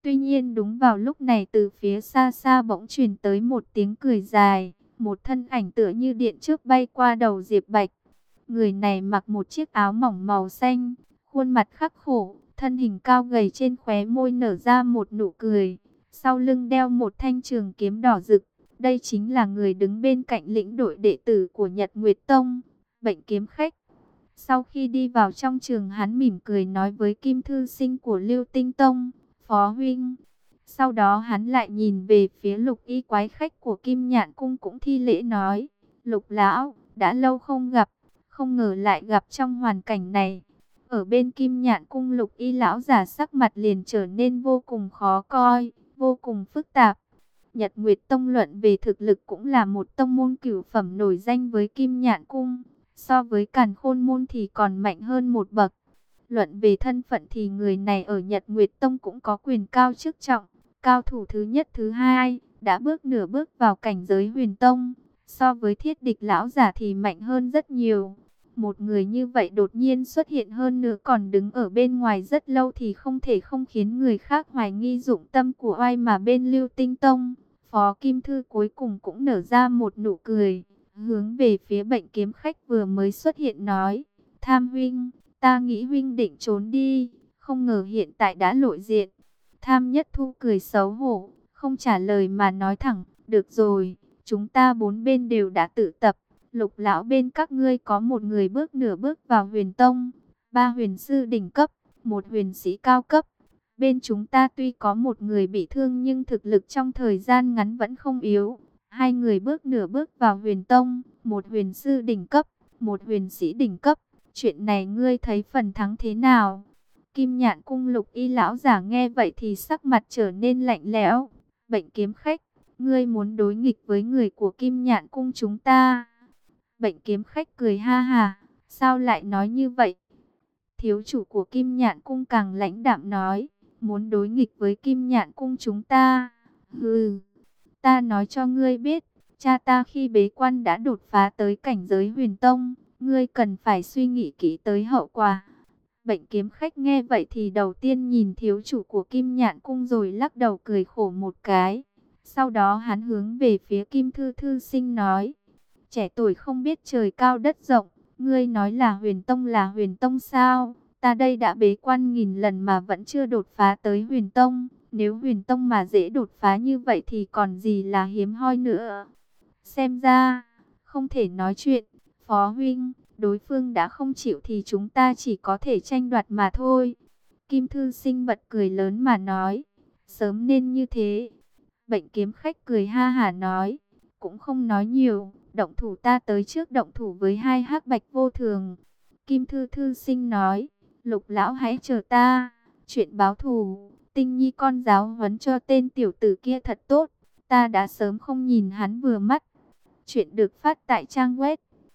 Tuy nhiên đúng vào lúc này từ phía xa xa bỗng truyền tới một tiếng cười dài, một thân ảnh tựa như điện chớp bay qua đầu Diệp Bạch. Người này mặc một chiếc áo mỏng màu xanh, khuôn mặt khắc khổ, thân hình cao gầy, trên khóe môi nở ra một nụ cười. Sau lưng đeo một thanh trường kiếm đỏ rực. Đây chính là người đứng bên cạnh lĩnh đội đệ tử của Nhật Nguyệt Tông, Bệnh Kiếm Khách. Sau khi đi vào trong trường, hắn mỉm cười nói với Kim Thư Sinh của Lưu Tinh Tông: Phó huynh. Sau đó hắn lại nhìn về phía Lục Y quái khách của Kim Nhạn Cung, cũng thi lễ nói: Lục lão, đã lâu không gặp, không ngờ lại gặp trong hoàn cảnh này. Ở bên Kim Nhạn Cung, Lục Y lão giả sắc mặt liền trở nên vô cùng khó coi, vô cùng phức tạp. Nhật Nguyệt Tông luận về thực lực cũng là một tông môn cửu phẩm nổi danh với Kim Nhạn Cung, so với Càn Khôn môn thì còn mạnh hơn một bậc. Luận về thân phận thì người này ở Nhật Nguyệt Tông cũng có quyền cao chức trọng, cao thủ thứ nhất thứ hai, đã nửa bước vào cảnh giới Huyền Tông, so với Thiết Địch lão giả thì mạnh hơn rất nhiều. Một người như vậy đột nhiên xuất hiện, hơn nữa còn đứng ở bên ngoài rất lâu, thì không thể không khiến người khác hoài nghi dụng tâm của ai. Mà bên Lưu Tinh Tông, Phó Kim Thư cuối cùng cũng nở ra một nụ cười, hướng về phía Bệnh Kiếm Khách vừa mới xuất hiện nói: Tham huynh, ta nghĩ huynh định trốn đi, không ngờ hiện tại đã lộ diện. Tham Nhất Thu cười xấu hổ, không trả lời mà nói thẳng: Được rồi, chúng ta bốn bên đều đã tự tập. Lục lão bên các ngươi có một người nửa bước vào Huyền Tông, ba huyền sư đỉnh cấp, một huyền sĩ cao cấp. Bên chúng ta tuy có một người bị thương nhưng thực lực trong thời gian ngắn vẫn không yếu. Hai người nửa bước vào Huyền Tông, một huyền sư đỉnh cấp, một huyền sĩ đỉnh cấp. Chuyện này ngươi thấy phần thắng thế nào? Kim Nhạn Cung Lục Y lão giả nghe vậy thì sắc mặt trở nên lạnh lẽo. Bệnh Kiếm Khách, ngươi muốn đối nghịch với người của Kim Nhạn Cung chúng ta? Bệnh Kiếm Khách cười ha ha, sao lại nói như vậy? Thiếu chủ của Kim Nhạn Cung càng lãnh đạm nói: Muốn đối nghịch với Kim Nhạn Cung chúng ta? Hừ, ta nói cho ngươi biết, cha ta khi bế quan đã đột phá tới cảnh giới Huyền Tông, ngươi cần phải suy nghĩ kỹ tới hậu quả. Bệnh Kiếm Khách nghe vậy thì đầu tiên nhìn thiếu chủ của Kim Nhạn Cung rồi lắc đầu cười khổ một cái. Sau đó hắn hướng về phía Kim Thư Sinh nói: Trẻ tuổi không biết trời cao đất rộng, ngươi nói là Huyền Tông sao? Ta đây đã bế quan nghìn lần mà vẫn chưa đột phá tới Huyền Tông. Nếu Huyền Tông mà dễ đột phá như vậy thì còn gì là hiếm hoi nữa. Xem ra, không thể nói chuyện. Phó huynh, đối phương đã không chịu thì chúng ta chỉ có thể tranh đoạt mà thôi. Kim Thư Sinh bật cười lớn mà nói: Sớm nên như thế. Bệnh Kiếm Khách cười ha hả nói: Cũng không nói nhiều, động thủ ta tới trước động thủ với hai hắc bạch vô thường. Kim Thư Sinh nói: Lục lão hãy chờ ta, chuyện báo thù, Tinh Nhi con giáo huấn cho tên tiểu tử kia thật tốt, ta đã sớm không nhìn hắn vừa mắt. Chuyện được phát tại trang web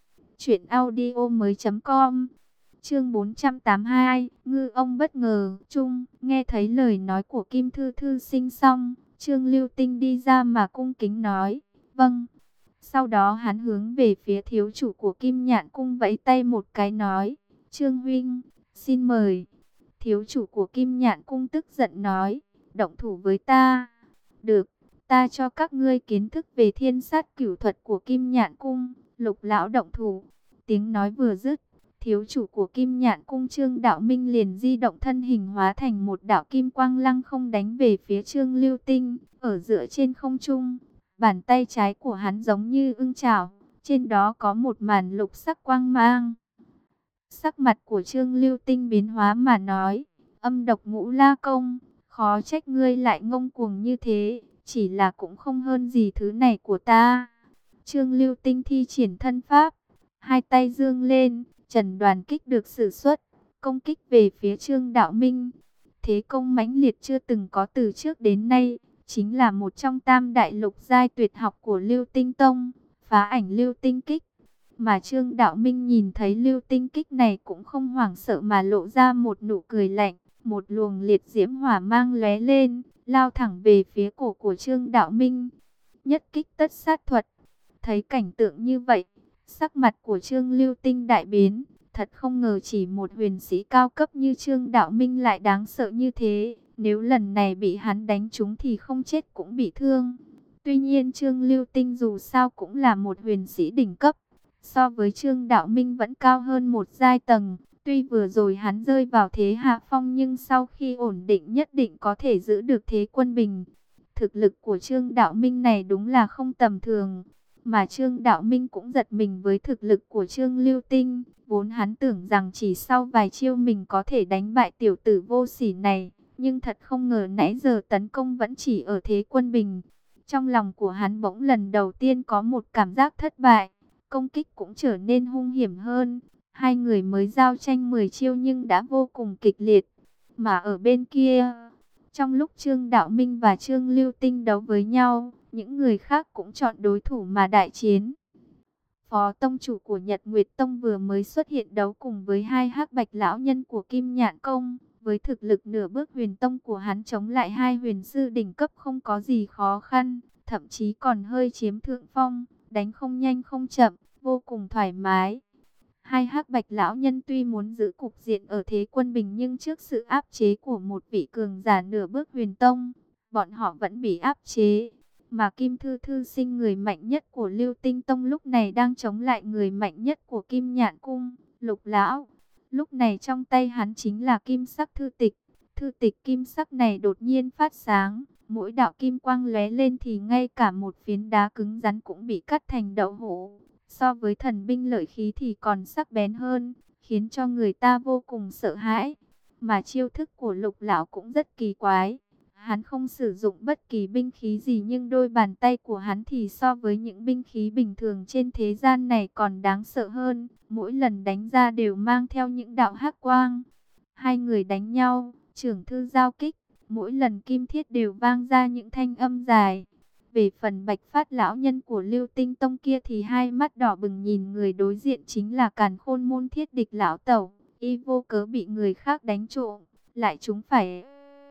truyệnaudiomoi.com. Chương 482, ngư ông bất ngờ. Chung, nghe thấy lời nói của Kim Thư Sinh xong, Trương Lưu Tinh đi ra mà cung kính nói: Vâng. Sau đó hắn hướng về phía thiếu chủ của Kim Nhạn Cung vẫy tay một cái nói: Trương huynh, xin mời. Thiếu chủ của Kim Nhạn Cung tức giận nói: Động thủ với ta. Được, ta cho các ngươi kiến thức về thiên sát cửu thuật của Kim Nhạn Cung. Lục lão động thủ. Tiếng nói vừa dứt, thiếu chủ của Kim Nhạn Cung Trương Đạo Minh liền di động thân hình hóa thành một đạo kim quang lăng không đánh về phía Trương Lưu Tinh. Ở giữa trên không trung, bàn tay trái của hắn giống như ưng chảo, trên đó có một màn lục sắc quang mang. Sắc mặt của Trương Lưu Tinh biến hóa mà nói: Âm độc ngũ la công, khó trách ngươi lại ngông cuồng như thế, chỉ là cũng không hơn gì thứ này của ta. Trương Lưu Tinh thi triển thân pháp, hai tay dương lên, trần đoàn kích được sử xuất, công kích về phía Trương Đạo Minh. Thế công mãnh liệt chưa từng có từ trước đến nay, chính là một trong tam đại lục giai tuyệt học của Lưu Tinh Tông, phá ảnh lưu tinh kích. Mà Trương Đạo Minh nhìn thấy lưu tinh kích này cũng không hoảng sợ mà lộ ra một nụ cười lạnh, một luồng liệt diễm hỏa mang lóe lên, lao thẳng về phía cổ của Trương Đạo Minh. Nhất kích tất sát thuật. Thấy cảnh tượng như vậy, sắc mặt của Trương Lưu Tinh đại biến, thật không ngờ chỉ một huyền sĩ cao cấp như Trương Đạo Minh lại đáng sợ như thế. Nếu lần này bị hắn đánh trúng thì không chết cũng bị thương. Tuy nhiên Trương Lưu Tinh dù sao cũng là một huyền sĩ đỉnh cấp, so với Trương Đạo Minh vẫn cao hơn một giai tầng. Tuy vừa rồi hắn rơi vào thế hạ phong nhưng sau khi ổn định nhất định có thể giữ được thế quân bình. Thực lực của Trương Đạo Minh này đúng là không tầm thường. Mà Trương Đạo Minh cũng giật mình với thực lực của Trương Lưu Tinh. Vốn hắn tưởng rằng chỉ sau vài chiêu mình có thể đánh bại tiểu tử vô sỉ này. Nhưng thật không ngờ nãy giờ tấn công vẫn chỉ ở thế quân bình. Trong lòng của hắn bỗng lần đầu tiên có một cảm giác thất bại. Công kích cũng trở nên hung hiểm hơn. Hai người mới giao tranh 10 chiêu nhưng đã vô cùng kịch liệt. Mà ở bên kia, trong lúc Trương Đạo Minh và Trương Lưu Tinh đấu với nhau, những người khác cũng chọn đối thủ mà đại chiến. Phó tông chủ của Nhật Nguyệt Tông vừa mới xuất hiện đấu cùng với hai hắc bạch lão nhân của Kim Nhạn Công. Với thực lực nửa bước huyền tông của hắn chống lại hai huyền sư đỉnh cấp không có gì khó khăn, thậm chí còn hơi chiếm thượng phong, đánh không nhanh không chậm, vô cùng thoải mái. Hai hắc bạch lão nhân tuy muốn giữ cục diện ở thế quân bình nhưng trước sự áp chế của một vị cường giả nửa bước huyền tông, bọn họ vẫn bị áp chế. Mà Kim Thư Thư sinh người mạnh nhất của Lưu Tinh Tông lúc này đang chống lại người mạnh nhất của Kim Nhạn Cung, Lục Lão. Lúc này trong tay hắn chính là kim sắc thư tịch. Thư tịch kim sắc này đột nhiên phát sáng, mỗi đạo kim quang lóe lên thì ngay cả một phiến đá cứng rắn cũng bị cắt thành đậu hũ. So với thần binh lợi khí thì còn sắc bén hơn, khiến cho người ta vô cùng sợ hãi. Mà chiêu thức của Lục Lão cũng rất kỳ quái. Hắn không sử dụng bất kỳ binh khí gì nhưng đôi bàn tay của hắn thì so với những binh khí bình thường trên thế gian này còn đáng sợ hơn. Mỗi lần đánh ra đều mang theo những đạo hắc quang. Hai người đánh nhau, trưởng thư giao kích, mỗi lần kim thiết đều vang ra những thanh âm dài. Về phần Bạch Phát lão nhân của Lưu Tinh Tông kia thì hai mắt đỏ bừng nhìn người đối diện chính là Càn Khôn môn thiết địch lão tẩu. Y vô cớ bị người khác đánh trộm, lại chúng phải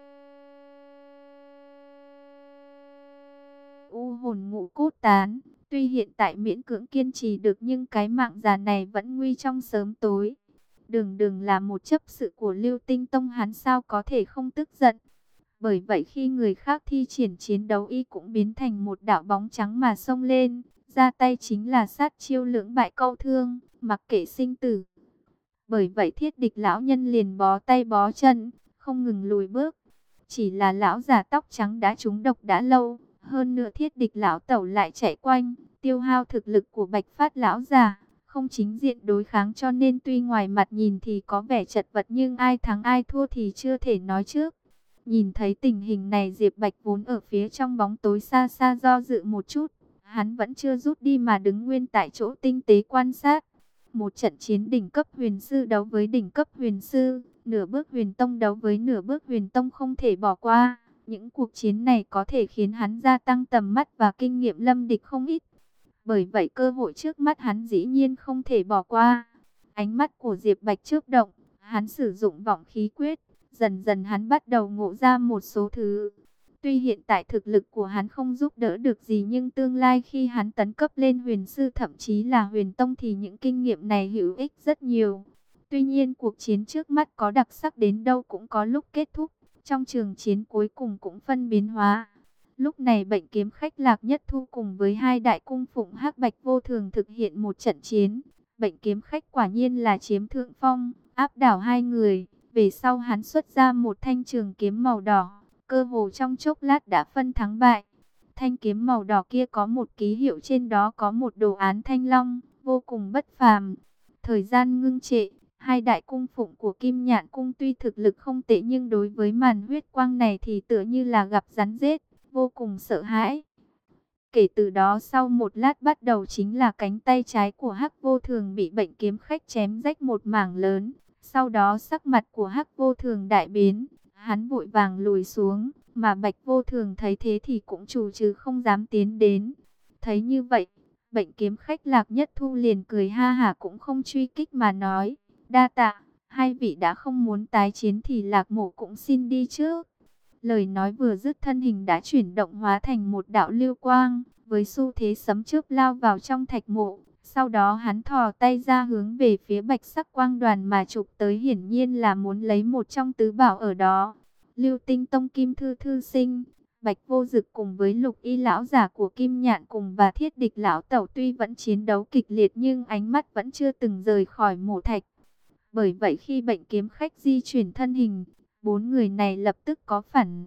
u hồn ngũ cốt tán. Tuy hiện tại miễn cưỡng kiên trì được nhưng cái mạng già này vẫn nguy trong sớm tối. Đường đường là một chấp sự của Lưu Tinh Tông, hắn sao có thể không tức giận. Bởi vậy khi người khác thi triển chiến đấu y cũng biến thành một đạo bóng trắng mà xông lên. Ra tay chính là sát chiêu lưỡng bại câu thương, mặc kệ sinh tử. Bởi vậy thiết địch lão nhân liền bó tay bó chân, không ngừng lùi bước. Chỉ là lão già tóc trắng đã trúng độc đã lâu. Hơn nữa thiết địch lão tẩu lại chạy quanh, tiêu hao thực lực của Bạch Phát lão già, không chính diện đối kháng cho nên tuy ngoài mặt nhìn thì có vẻ chật vật nhưng ai thắng ai thua thì chưa thể nói trước. Nhìn thấy tình hình này Diệp Bạch vốn ở phía trong bóng tối xa xa do dự một chút, hắn vẫn chưa rút đi mà đứng nguyên tại chỗ tinh tế quan sát. Một trận chiến đỉnh cấp huyền sư đấu với đỉnh cấp huyền sư, nửa bước huyền tông đấu với nửa bước huyền tông không thể bỏ qua. Những cuộc chiến này có thể khiến hắn gia tăng tầm mắt và kinh nghiệm lâm địch không ít. Bởi vậy cơ hội trước mắt hắn dĩ nhiên không thể bỏ qua. Ánh mắt của Diệp Bạch chớp động, hắn sử dụng vọng khí quyết. Dần dần hắn bắt đầu ngộ ra một số thứ. Tuy hiện tại thực lực của hắn không giúp đỡ được gì nhưng tương lai khi hắn tấn cấp lên huyền sư thậm chí là huyền tông thì những kinh nghiệm này hữu ích rất nhiều. Tuy nhiên cuộc chiến trước mắt có đặc sắc đến đâu cũng có lúc kết thúc. Trong trường chiến cuối cùng cũng phân biến hóa. Lúc này Bệnh Kiếm Khách Lạc Nhất Thu cùng với hai đại cung phụng hắc bạch vô thường thực hiện một trận chiến. Bệnh Kiếm Khách quả nhiên là chiếm thượng phong, áp đảo hai người. Về sau hắn xuất ra một thanh trường kiếm màu đỏ, cơ hồ trong chốc lát đã phân thắng bại. Thanh kiếm màu đỏ kia có một ký hiệu trên đó có một đồ án thanh long, vô cùng bất phàm. Thời gian ngưng trệ. Hai đại cung phụng của Kim Nhạn Cung tuy thực lực không tệ nhưng đối với màn huyết quang này thì tựa như là gặp rắn rết, vô cùng sợ hãi. Kể từ đó sau một lát bắt đầu chính là cánh tay trái của Hắc Vô Thường bị Bệnh Kiếm Khách chém rách một mảng lớn. Sau đó sắc mặt của Hắc Vô Thường đại biến, hắn vội vàng lùi xuống, mà Bạch Vô Thường thấy thế thì cũng trù trừ không dám tiến đến. Thấy như vậy, Bệnh Kiếm Khách Lạc Nhất Thu liền cười ha hả cũng không truy kích mà nói. Đa tạ, hai vị đã không muốn tái chiến thì Lạc Mộ cũng xin đi trước. Lời nói vừa dứt thân hình đã chuyển động hóa thành một đạo lưu quang, với xu thế sấm chớp lao vào trong thạch mộ. Sau đó hắn thò tay ra hướng về phía bạch sắc quang đoàn mà chụp tới hiển nhiên là muốn lấy một trong tứ bảo ở đó. Lưu Tinh Tông Kim Thư Thư Sinh, Bạch Vô Dực cùng với Lục Y lão giả của Kim Nhạn cùng và Thiết Địch lão tẩu tuy vẫn chiến đấu kịch liệt nhưng ánh mắt vẫn chưa từng rời khỏi mộ thạch. Bởi vậy khi bệnh kiếm khách di chuyển thân hình, bốn người này lập tức có phản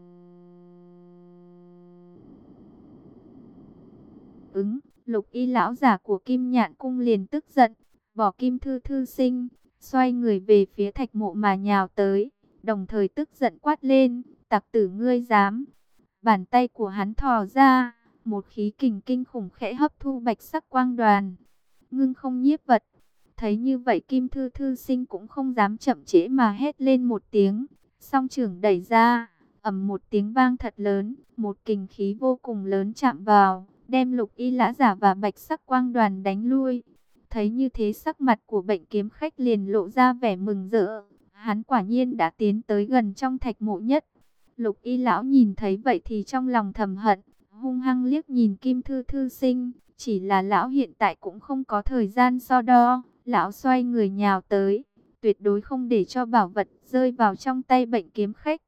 ứng. Lục Y lão giả của Kim Nhạn cung liền tức giận, bỏ Kim Thư Thư Sinh, xoay người về phía thạch mộ mà nhào tới, đồng thời tức giận quát lên: "Tặc tử ngươi dám!" Bàn tay của hắn thò ra, một khí kình kinh khủng khẽ hấp thu bạch sắc quang đoàn, ngưng không nhiếp vật. Thấy như vậy Kim Thư Thư Sinh cũng không dám chậm trễ mà hét lên một tiếng, song trưởng đẩy ra, ầm một tiếng vang thật lớn, một kình khí vô cùng lớn chạm vào, đem Lục Y lão giả và bạch sắc quang đoàn đánh lui. Thấy như thế sắc mặt của bệnh kiếm khách liền lộ ra vẻ mừng rỡ, hắn quả nhiên đã tiến tới gần trong thạch mộ nhất. Lục Y lão nhìn thấy vậy thì trong lòng thầm hận, hung hăng liếc nhìn Kim Thư Thư Sinh, chỉ là lão hiện tại cũng không có thời gian so đo, lão xoay người nhào tới, tuyệt đối không để cho bảo vật rơi vào trong tay bệnh kiếm khách.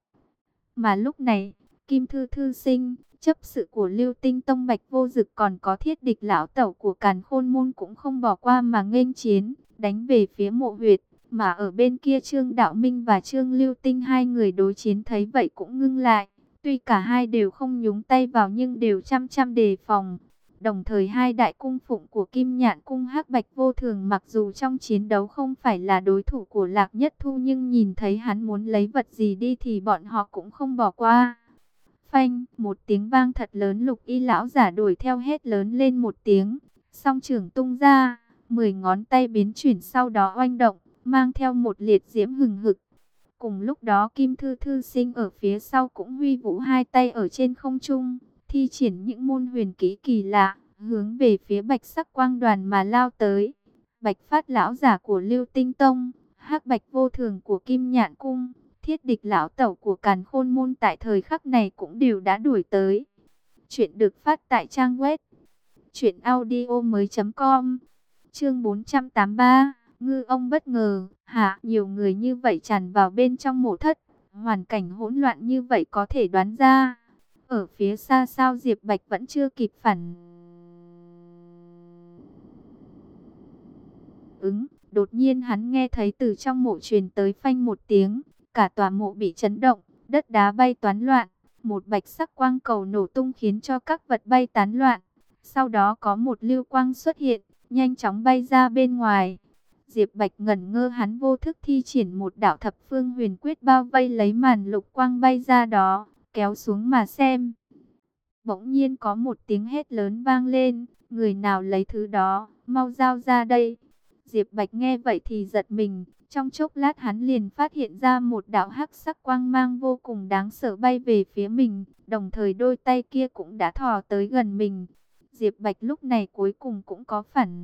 Mà lúc này, Kim Thư Thư Sinh, chấp sự của Lưu Tinh Tông Bạch Vô Dực còn có Thiết Địch lão tẩu của Càn Khôn môn cũng không bỏ qua mà nghênh chiến, đánh về phía mộ huyệt. Mà ở bên kia Trương Đạo Minh và Trương Lưu Tinh hai người đối chiến thấy vậy cũng ngưng lại. Tuy cả hai đều không nhúng tay vào nhưng đều chăm chăm đề phòng. Đồng thời hai đại cung phụng của Kim Nhạn cung Hắc Bạch Vô Thường mặc dù trong chiến đấu không phải là đối thủ của Lạc Nhất Thu nhưng nhìn thấy hắn muốn lấy vật gì đi thì bọn họ cũng không bỏ qua. Phanh, một tiếng vang thật lớn, Lục Y lão giả đuổi theo hét lớn lên một tiếng, song trưởng tung ra, 10 ngón tay biến chuyển sau đó oanh động, mang theo một liệt diễm hừng hực. Cùng lúc đó Kim Thư Thư Sinh ở phía sau cũng huy vũ hai tay ở trên không trung, thi triển những môn huyền kỹ kỳ lạ, hướng về phía bạch sắc quang đoàn mà lao tới. Bạch Phát lão giả của Lưu Tinh Tông, Hắc Bạch Vô Thường của Kim Nhạn cung, Thiết Địch lão tẩu của Càn Khôn môn tại thời khắc này cũng đều đã đuổi tới. Chuyện được phát tại trang web truyệnaudiomoi.com. Chương 483, ngư ông bất ngờ. Hả, nhiều người như vậy tràn vào bên trong mộ thất, hoàn cảnh hỗn loạn như vậy có thể đoán ra. Ở phía xa sao Diệp Bạch vẫn chưa kịp phản ứng, đột nhiên hắn nghe thấy từ trong mộ truyền tới phanh một tiếng, cả tòa mộ bị chấn động, đất đá bay toán loạn, một bạch sắc quang cầu nổ tung khiến cho các vật bay tán loạn. Sau đó có một lưu quang xuất hiện, nhanh chóng bay ra bên ngoài. Diệp Bạch ngẩn ngơ, hắn vô thức thi triển một đạo thập phương huyền quyết bao vây lấy màn lục quang bay ra đó, kéo xuống mà xem. Bỗng nhiên có một tiếng hét lớn vang lên, người nào lấy thứ đó, mau giao ra đây. Diệp Bạch nghe vậy thì giật mình, trong chốc lát hắn liền phát hiện ra một đạo hắc sắc quang mang vô cùng đáng sợ bay về phía mình, đồng thời đôi tay kia cũng đã thò tới gần mình. Diệp Bạch lúc này cuối cùng cũng có phản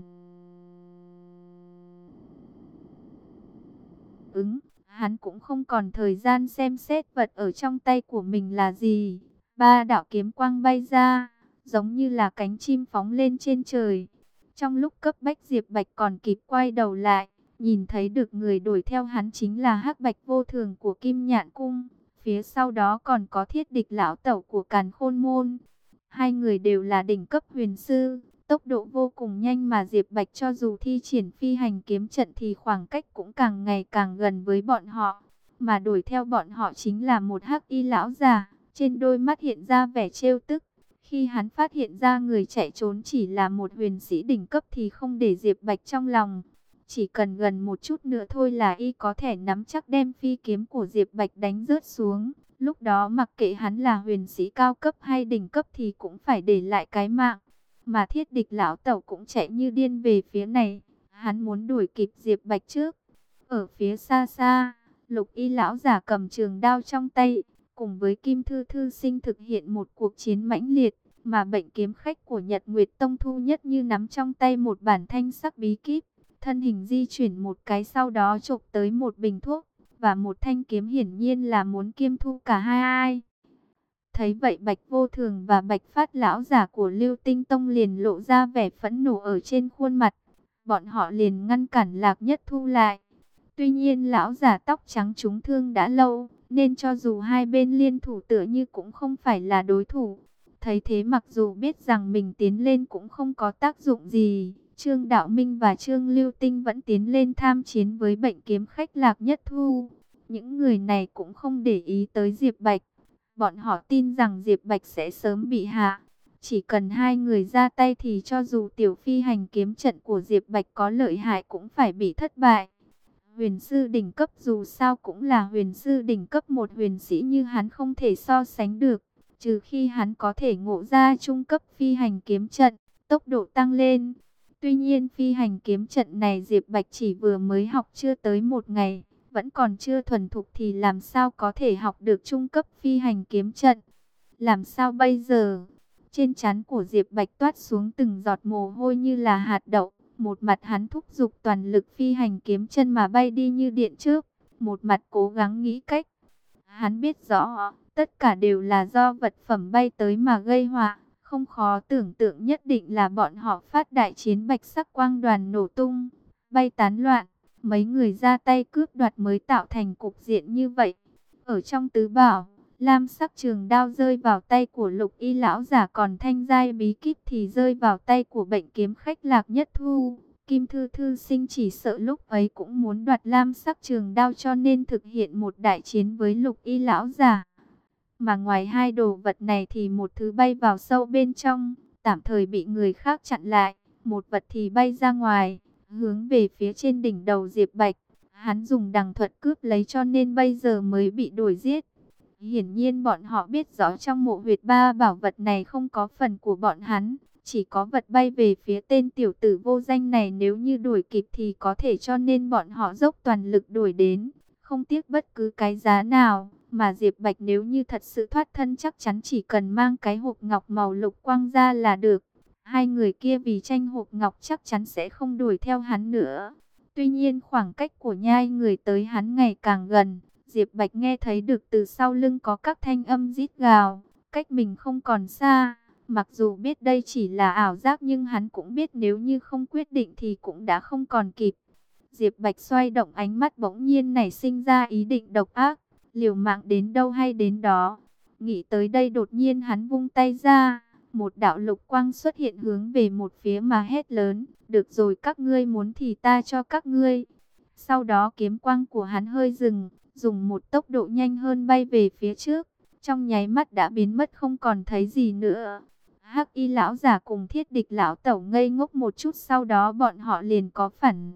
ứng, hắn cũng không còn thời gian xem xét vật ở trong tay của mình là gì. Ba đạo kiếm quang bay ra, giống như là cánh chim phóng lên trên trời. Trong lúc cấp bách Diệp Bạch còn kịp quay đầu lại, nhìn thấy được người đuổi theo hắn chính là Hắc Bạch Vô Thường của Kim Nhạn cung, phía sau đó còn có Thiết Địch lão tẩu của Càn Khôn môn. Hai người đều là đỉnh cấp huyền sư, tốc độ vô cùng nhanh mà Diệp Bạch cho dù thi triển phi hành kiếm trận thì khoảng cách cũng càng ngày càng gần với bọn họ. Mà đuổi theo bọn họ chính là một hắc y lão già, trên đôi mắt hiện ra vẻ trêu tức. Khi hắn phát hiện ra người chạy trốn chỉ là một huyền sĩ đỉnh cấp thì không để Diệp Bạch trong lòng. Chỉ cần gần một chút nữa thôi là y có thể nắm chắc đem phi kiếm của Diệp Bạch đánh rớt xuống. Lúc đó mặc kệ hắn là huyền sĩ cao cấp hay đỉnh cấp thì cũng phải để lại cái mạng. Mà Thiết Địch lão tẩu cũng chạy như điên về phía này, hắn muốn đuổi kịp Diệp Bạch trước. Ở phía xa xa, Lục Y lão giả cầm trường đao trong tay, cùng với Kim Thư Thư Sinh thực hiện một cuộc chiến mãnh liệt, mà bệnh kiếm khách của Nhật Nguyệt Tông Thu Nhất như nắm trong tay một bản thanh sắc bí kíp, thân hình di chuyển một cái sau đó chộp tới một bình thuốc và một thanh kiếm, hiển nhiên là muốn kiêm thu cả hai. Thấy vậy Bạch Vô Thường và Bạch Phát lão giả của Lưu Tinh Tông liền lộ ra vẻ phẫn nộ ở trên khuôn mặt. Bọn họ liền ngăn cản Lạc Nhất Thu lại. Tuy nhiên lão giả tóc trắng trúng thương đã lâu, nên cho dù hai bên liên thủ tựa như cũng không phải là đối thủ. Thấy thế mặc dù biết rằng mình tiến lên cũng không có tác dụng gì, Trương Đạo Minh và Trương Lưu Tinh vẫn tiến lên tham chiến với Bệnh Kiếm Khách Lạc Nhất Thu. Những người này cũng không để ý tới Diệp Bạch. Bọn họ tin rằng Diệp Bạch sẽ sớm bị hạ. Chỉ cần hai người ra tay thì cho dù tiểu phi hành kiếm trận của Diệp Bạch có lợi hại cũng phải bị thất bại. Huyền sư đỉnh cấp dù sao cũng là huyền sư đỉnh cấp, một huyền sĩ như hắn không thể so sánh được. Trừ khi hắn có thể ngộ ra trung cấp phi hành kiếm trận, tốc độ tăng lên. Tuy nhiên phi hành kiếm trận này Diệp Bạch chỉ vừa mới học chưa tới một ngày, vẫn còn chưa thuần thục thì làm sao có thể học được trung cấp phi hành kiếm trận. Làm sao bây giờ? Trên trán của Diệp Bạch toát xuống từng giọt mồ hôi như là hạt đậu. Một mặt hắn thúc giục toàn lực phi hành kiếm chân mà bay đi như điện trước, một mặt cố gắng nghĩ cách. Hắn biết rõ, tất cả đều là do vật phẩm bay tới mà gây họa, không khó tưởng tượng nhất định là bọn họ phát đại chiến bạch sắc quang đoàn nổ tung, bay tán loạn, mấy người ra tay cướp đoạt mới tạo thành cục diện như vậy. Ở trong tứ bảo, lam sắc trường đao rơi vào tay của Lục Y lão giả, còn thanh giai bí kíp thì rơi vào tay của Bệnh Kiếm Khách Lạc Nhất Thu. Kim Thư Thư Sinh chỉ sợ lúc ấy cũng muốn đoạt lam sắc trường đao cho nên thực hiện một đại chiến với Lục Y lão giả. Mà ngoài hai đồ vật này thì một thứ bay vào sâu bên trong, tạm thời bị người khác chặn lại. Một vật thì bay ra ngoài, hướng về phía trên đỉnh đầu Diệp Bạch. Hắn dùng đằng thuật cướp lấy cho nên bây giờ mới bị đuổi giết. Hiển nhiên bọn họ biết rõ trong mộ huyệt ba bảo vật này không có phần của bọn hắn. Chỉ có vật bay về phía tên tiểu tử vô danh này, nếu như đuổi kịp thì có thể, cho nên bọn họ dốc toàn lực đuổi đến, không tiếc bất cứ cái giá nào. Mà Diệp Bạch nếu như thật sự thoát thân chắc chắn chỉ cần mang cái hộp ngọc màu lục quang ra là được. Hai người kia vì tranh hộp ngọc chắc chắn sẽ không đuổi theo hắn nữa. Tuy nhiên khoảng cách của nhai người tới hắn ngày càng gần. Diệp Bạch nghe thấy được từ sau lưng có các thanh âm rít gào, cách mình không còn xa. Mặc dù biết đây chỉ là ảo giác nhưng hắn cũng biết nếu như không quyết định thì cũng đã không còn kịp. Diệp Bạch xoay động ánh mắt bỗng nhiên nảy sinh ra ý định độc ác, liều mạng đến đâu hay đến đó. Nghĩ tới đây đột nhiên hắn vung tay ra, một đạo lục quang xuất hiện hướng về một phía mà hét lớn, được rồi, các ngươi muốn thì ta cho các ngươi. Sau đó kiếm quang của hắn hơi dừng, dùng một tốc độ nhanh hơn bay về phía trước, trong nháy mắt đã biến mất không còn thấy gì nữa. Hắc Y lão giả cùng Thiết Địch lão tẩu ngây ngốc một chút, sau đó bọn họ liền có phản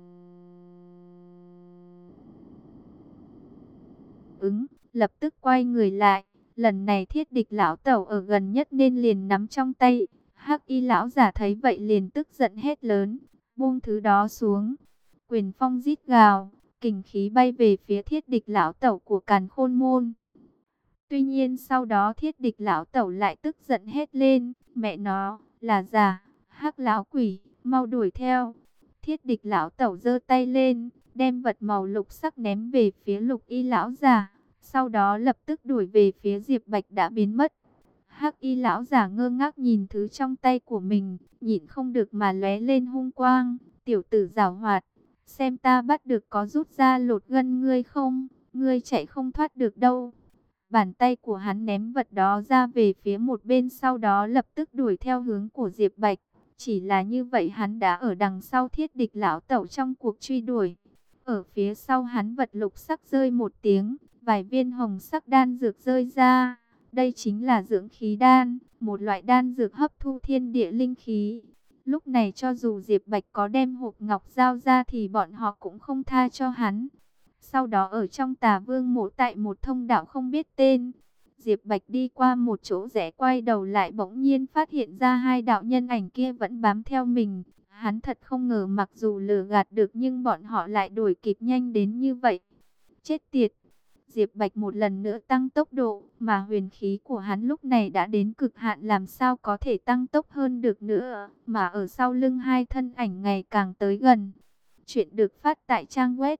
ứng, lập tức quay người lại. Lần này Thiết Địch lão tẩu ở gần nhất nên liền nắm trong tay. Hắc Y lão giả thấy vậy liền tức giận hét lớn, buông thứ đó xuống. Quyền phong rít gào, kình khí bay về phía Thiết Địch lão tẩu của Càn Khôn môn. Tuy nhiên sau đó Thiết Địch lão tẩu lại tức giận hét lên, mẹ nó, là giả, Hắc lão quỷ, mau đuổi theo. Thiết Địch lão tẩu giơ tay lên, đem vật màu lục sắc ném về phía Lục Y lão giả, sau đó lập tức đuổi về phía Diệp Bạch đã biến mất. Hắc Y lão giả ngơ ngác nhìn thứ trong tay của mình, nhịn không được mà lóe lên hung quang, tiểu tử giảo hoạt, xem ta bắt được có rút ra lột gân ngươi không, ngươi chạy không thoát được đâu. Bàn tay của hắn ném vật đó ra về phía một bên, sau đó lập tức đuổi theo hướng của Diệp Bạch. Chỉ là như vậy hắn đã ở đằng sau Thiết Địch lão tẩu trong cuộc truy đuổi. Ở phía sau hắn vật lục sắc rơi một tiếng, vài viên hồng sắc đan dược rơi ra. Đây chính là dưỡng khí đan, một loại đan dược hấp thu thiên địa linh khí. Lúc này cho dù Diệp Bạch có đem hộp ngọc giao ra thì bọn họ cũng không tha cho hắn. Sau đó ở trong Tà Vương mộ, tại một thông đạo không biết tên, Diệp Bạch đi qua một chỗ rẽ, quay đầu lại bỗng nhiên phát hiện ra hai đạo nhân ảnh kia vẫn bám theo mình. Hắn thật không ngờ mặc dù lừa gạt được nhưng bọn họ lại đuổi kịp nhanh đến như vậy. Chết tiệt! Diệp Bạch một lần nữa tăng tốc độ, mà huyền khí của hắn lúc này đã đến cực hạn, làm sao có thể tăng tốc hơn được nữa, mà ở sau lưng hai thân ảnh ngày càng tới gần. Chuyện được phát tại trang web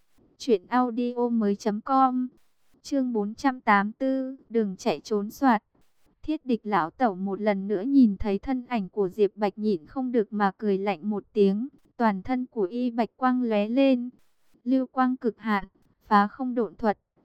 truyệnaudiomoi.com. Chương 484, đừng chạy trốn soạt. Thiết Địch lão tẩu một lần nữa nhìn thấy thân ảnh của Diệp Bạch nhịn không được mà cười lạnh một tiếng, toàn thân của y bạch quang lóe lên, lưu quang cực hạn, phá không độn thuật.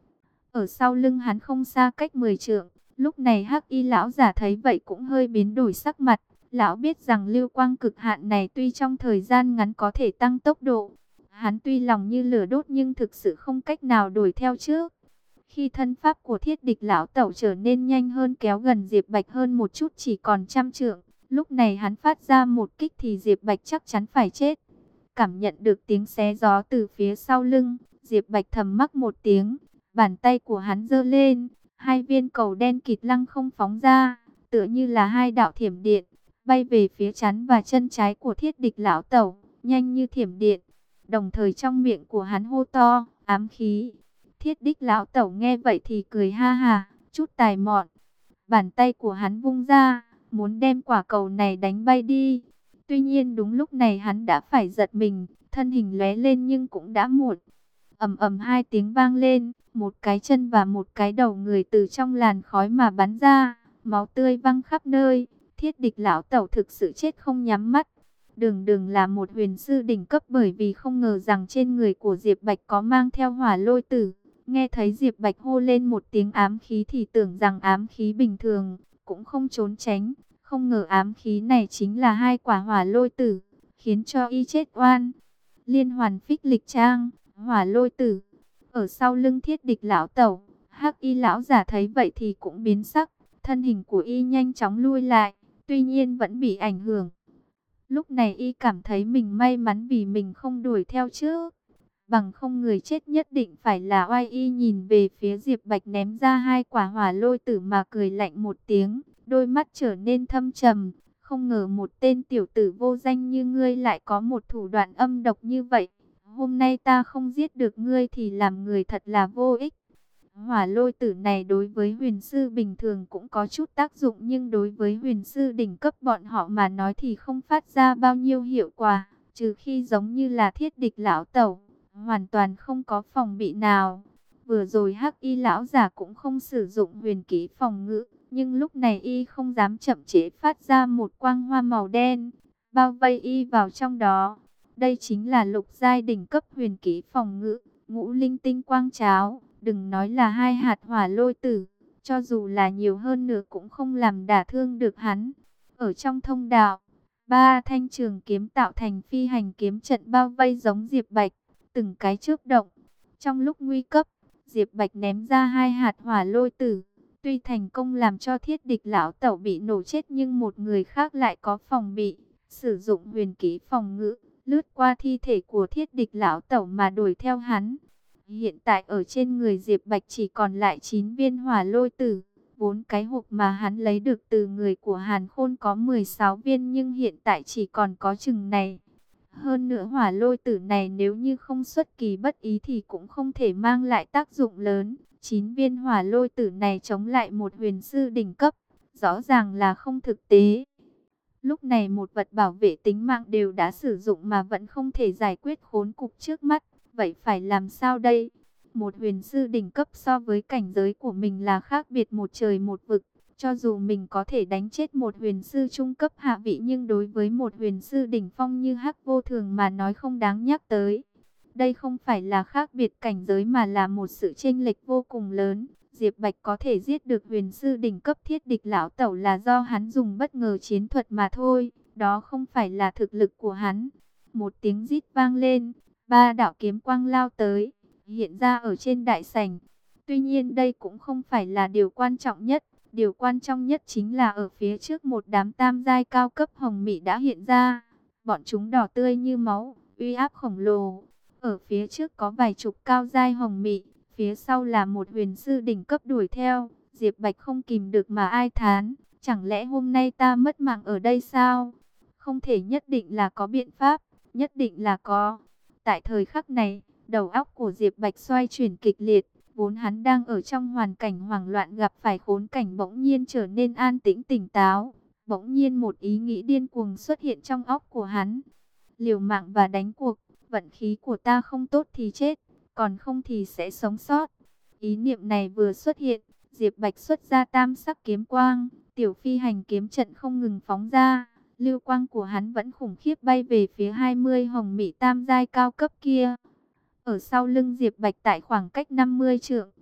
Ở sau lưng hắn không xa cách 10 trượng. Lúc này Hắc Y lão giả thấy vậy cũng hơi biến đổi sắc mặt. Lão biết rằng lưu quang cực hạn này tuy trong thời gian ngắn có thể tăng tốc độ, hắn tuy lòng như lửa đốt nhưng thực sự không cách nào đuổi theo trước. Khi thân pháp của Thiết Địch lão tẩu trở nên nhanh hơn, kéo gần Diệp Bạch hơn một chút, chỉ còn 100 trượng, lúc này hắn phát ra một kích thì Diệp Bạch chắc chắn phải chết. Cảm nhận được tiếng xé gió từ phía sau lưng, Diệp Bạch thầm mắc một tiếng, bàn tay của hắn giơ lên, hai viên cầu đen kịt lăng không phóng ra, tựa như là hai đạo thiểm điện, bay về phía trán và chân trái của Thiết Địch lão tẩu, nhanh như thiểm điện. Đồng thời trong miệng của hắn hô to, ám khí. Thiết Địch lão tẩu nghe vậy thì cười ha ha, chút tài mọn. Bàn tay của hắn vung ra, muốn đem quả cầu này đánh bay đi. Tuy nhiên đúng lúc này hắn đã phải giật mình, thân hình lóe lên nhưng cũng đã muộn. Ầm ầm hai tiếng vang lên, một cái chân và một cái đầu người từ trong làn khói mà bắn ra, máu tươi văng khắp nơi. Thiết Địch lão tẩu thực sự chết không nhắm mắt. Đường đường là một huyền sư đỉnh cấp, bởi vì không ngờ rằng trên người của Diệp Bạch có mang theo hỏa lôi tử. Nghe thấy Diệp Bạch hô lên một tiếng ám khí thì tưởng rằng ám khí bình thường, cũng không trốn tránh. Không ngờ ám khí này chính là hai quả hỏa lôi tử, khiến cho y chết oan. Liên hoàn phích lịch trang, hỏa lôi tử. Ở sau lưng Thiết Địch lão tẩu, Hắc Y lão giả thấy vậy thì cũng biến sắc, thân hình của y nhanh chóng lui lại, tuy nhiên vẫn bị ảnh hưởng. Lúc này y cảm thấy mình may mắn vì mình không đuổi theo trước, bằng không người chết nhất định phải là oai. Y nhìn về phía Diệp Bạch ném ra hai quả hỏa lôi tử mà cười lạnh một tiếng, đôi mắt trở nên thâm trầm. Không ngờ một tên tiểu tử vô danh như ngươi lại có một thủ đoạn âm độc như vậy. Hôm nay ta không giết được ngươi thì làm người thật là vô ích. Hỏa lôi tử này đối với huyền sư bình thường cũng có chút tác dụng, nhưng đối với huyền sư đỉnh cấp bọn họ mà nói thì không phát ra bao nhiêu hiệu quả, trừ khi giống như là Thiết Địch lão tẩu, hoàn toàn không có phòng bị nào. Vừa rồi Hắc Y lão giả cũng không sử dụng huyền kỹ phòng ngự, nhưng lúc này y không dám chậm trễ, phát ra một quang hoa màu đen, bao vây y vào trong đó. Đây chính là lục giai đỉnh cấp huyền kỹ phòng ngự, ngũ linh tinh quang cháo. Đừng nói là hai hạt hỏa lôi tử, cho dù là nhiều hơn nữa cũng không làm đả thương được hắn. Ở trong thông đạo, ba thanh trường kiếm tạo thành phi hành kiếm trận bao vây giống Diệp Bạch, từng cái chớp động. Trong lúc nguy cấp, Diệp Bạch ném ra hai hạt hỏa lôi tử, tuy thành công làm cho Thiết Địch lão tẩu bị nổ chết, nhưng một người khác lại có phòng bị, sử dụng huyền kỹ phòng ngự, lướt qua thi thể của Thiết Địch lão tẩu mà đuổi theo hắn. Hiện tại ở trên người Diệp Bạch chỉ còn lại 9 viên hỏa lôi tử, 4 cái hộp mà hắn lấy được từ người của Hàn Khôn có 16 viên, nhưng hiện tại chỉ còn có chừng này. Hơn nữa hỏa lôi tử này nếu như không xuất kỳ bất ý thì cũng không thể mang lại tác dụng lớn. 9 viên hỏa lôi tử này chống lại một huyền sư đỉnh cấp, rõ ràng là không thực tế. Lúc này một vật bảo vệ tính mạng đều đã sử dụng mà vẫn không thể giải quyết khốn cục trước mắt. Vậy phải làm sao đây? Một huyền sư đỉnh cấp so với cảnh giới của mình là khác biệt một trời một vực. Cho dù mình có thể đánh chết một huyền sư trung cấp hạ vị, nhưng đối với một huyền sư đỉnh phong như Hắc Vô Thường mà nói không đáng nhắc tới. Đây không phải là khác biệt cảnh giới mà là một sự chênh lệch vô cùng lớn. Diệp Bạch có thể giết được huyền sư đỉnh cấp Thiết Địch lão tẩu là do hắn dùng bất ngờ chiến thuật mà thôi. Đó không phải là thực lực của hắn. Một tiếng rít vang lên, ba đạo kiếm quang lao tới, hiện ra ở trên đại sảnh. Tuy nhiên đây cũng không phải là điều quan trọng nhất. Điều quan trọng nhất chính là ở phía trước một đám tam giai cao cấp hồng mị đã hiện ra. Bọn chúng đỏ tươi như máu, uy áp khổng lồ. Ở phía trước có vài chục cao giai hồng mị, phía sau là một huyền sư đỉnh cấp đuổi theo. Diệp Bạch không kìm được mà ai thán, chẳng lẽ hôm nay ta mất mạng ở đây sao? Không thể, nhất định là có biện pháp, nhất định là có. Tại thời khắc này, đầu óc của Diệp Bạch xoay chuyển kịch liệt, vốn hắn đang ở trong hoàn cảnh hoảng loạn gặp phải khốn cảnh bỗng nhiên trở nên an tĩnh tỉnh táo. Bỗng nhiên một ý nghĩ điên cuồng xuất hiện trong óc của hắn. Liều mạng và đánh cuộc, vận khí của ta không tốt thì chết, còn không thì sẽ sống sót. Ý niệm này vừa xuất hiện, Diệp Bạch xuất ra tam sắc kiếm quang, tiểu phi hành kiếm trận không ngừng phóng ra. Lưu quang của hắn vẫn khủng khiếp bay về phía 20 hồng mỹ tam giai cao cấp kia. Ở sau lưng Diệp Bạch tại khoảng cách 50 trượng,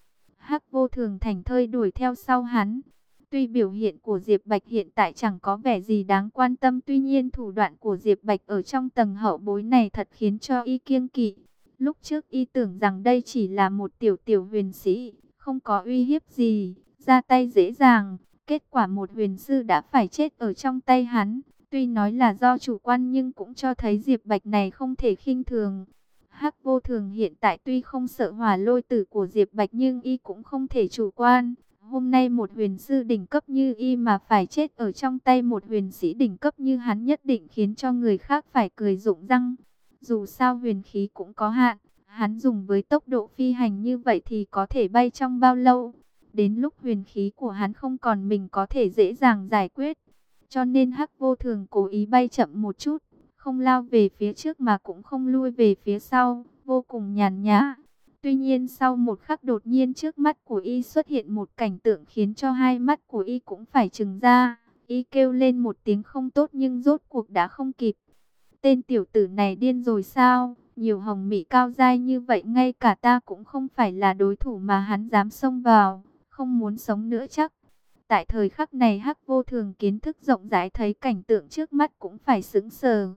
Hắc Vô Thường thảnh thơi đuổi theo sau hắn. Tuy biểu hiện của Diệp Bạch hiện tại chẳng có vẻ gì đáng quan tâm, tuy nhiên thủ đoạn của Diệp Bạch ở trong tầng hậu bối này thật khiến cho y kiêng kỵ. Lúc trước y tưởng rằng đây chỉ là một tiểu huyền sĩ, không có uy hiếp gì, ra tay dễ dàng. Kết quả một huyền sư đã phải chết ở trong tay hắn. Tuy nói là do chủ quan nhưng cũng cho thấy Diệp Bạch này không thể khinh thường. Hắc Vô Thường hiện tại tuy không sợ hỏa lôi tử của Diệp Bạch nhưng y cũng không thể chủ quan. Hôm nay một huyền sư đỉnh cấp như y mà phải chết ở trong tay một huyền sĩ đỉnh cấp như hắn nhất định khiến cho người khác phải cười rụng răng. Dù sao huyền khí cũng có hạn, hắn dùng với tốc độ phi hành như vậy thì có thể bay trong bao lâu? Đến lúc huyền khí của hắn không còn mình có thể dễ dàng giải quyết. Cho nên Hắc Vô Thường cố ý bay chậm một chút, không lao về phía trước mà cũng không lui về phía sau, vô cùng nhàn nhã. Tuy nhiên sau một khắc đột nhiên trước mắt của y xuất hiện một cảnh tượng khiến cho hai mắt của y cũng phải trừng ra. Y kêu lên một tiếng không tốt nhưng rốt cuộc đã không kịp. Tên tiểu tử này điên rồi sao? Nhiều hồng mỹ cao giai như vậy ngay cả ta cũng không phải là đối thủ mà hắn dám xông vào. Không muốn sống nữa chắc. Tại thời khắc này Hắc Vô Thường kiến thức rộng rãi thấy cảnh tượng trước mắt cũng phải sững sờ.